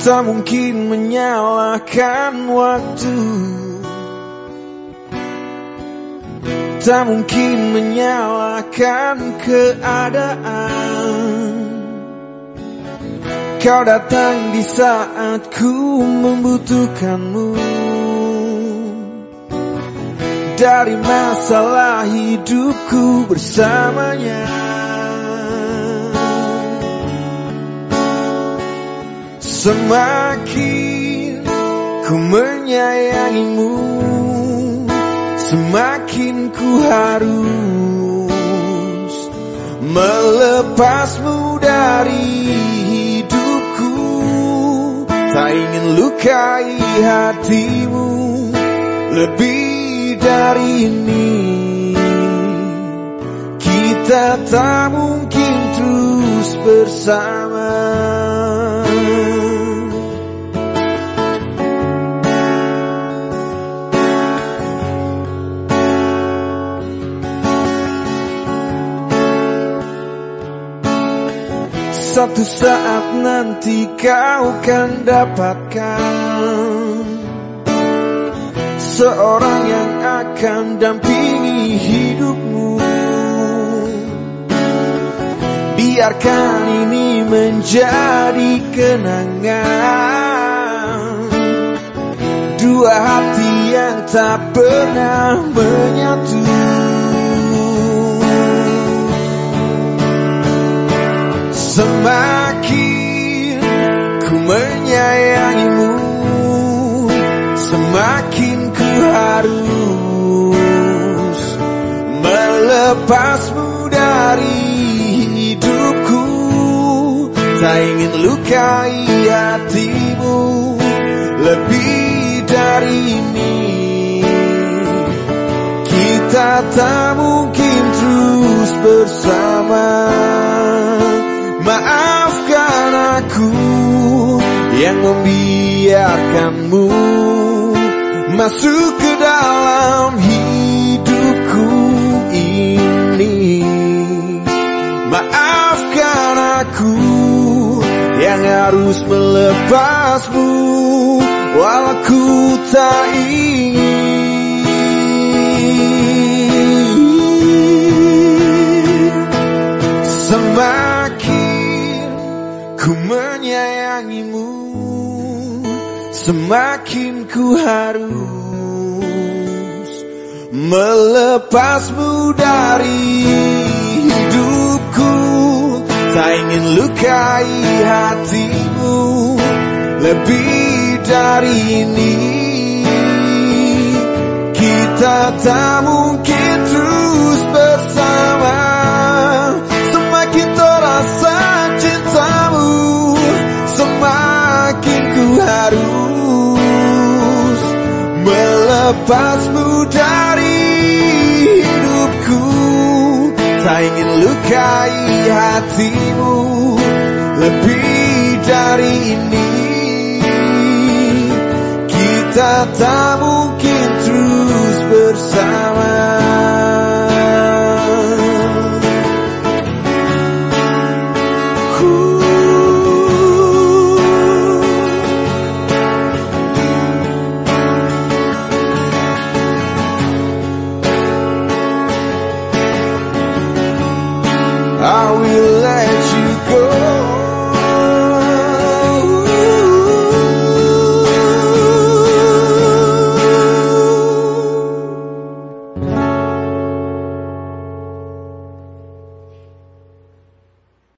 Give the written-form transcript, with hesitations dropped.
Tak mungkin menyalahkan waktu, tak mungkin menyalahkan keadaan. Kau datang di saat ku membutuhkanmu. Dari masalah hidupku bersamanya, semakin ku menyayangimu, semakin ku harus melepasmu dari hidupku. Tak ingin lukai hatimu lebih dari ini. Kita tak mungkin terus bersama. Satu saat nanti kau akan dapatkan seorang yang akan dampingi hidupmu. Biarkan ini menjadi kenangan, dua hati yang tak pernah menyatu. Semakin ku menyayangimu, semakin ku harus melepasmu dari hidupku. Tak ingin lukai hatimu lebih dari ini. Kita tak mungkin terus bersama. Maafkan aku yang membiarkanmu masuk ke dalam hidupku ini. Maafkan aku yang harus melepasmu walau ku tak ingin. Semakin ku menyayangimu, semakin ku harus melepasmu dari hidupku. Tak ingin lukai hatimu lebih dari ini. Kita tak mungkin terus bersama. Semakin terasa cintamu, semakin ku harus melepasmu dari hidupku. Tak ingin lukai hatimu lebih dari ini. Kita tak mungkin terus bersama.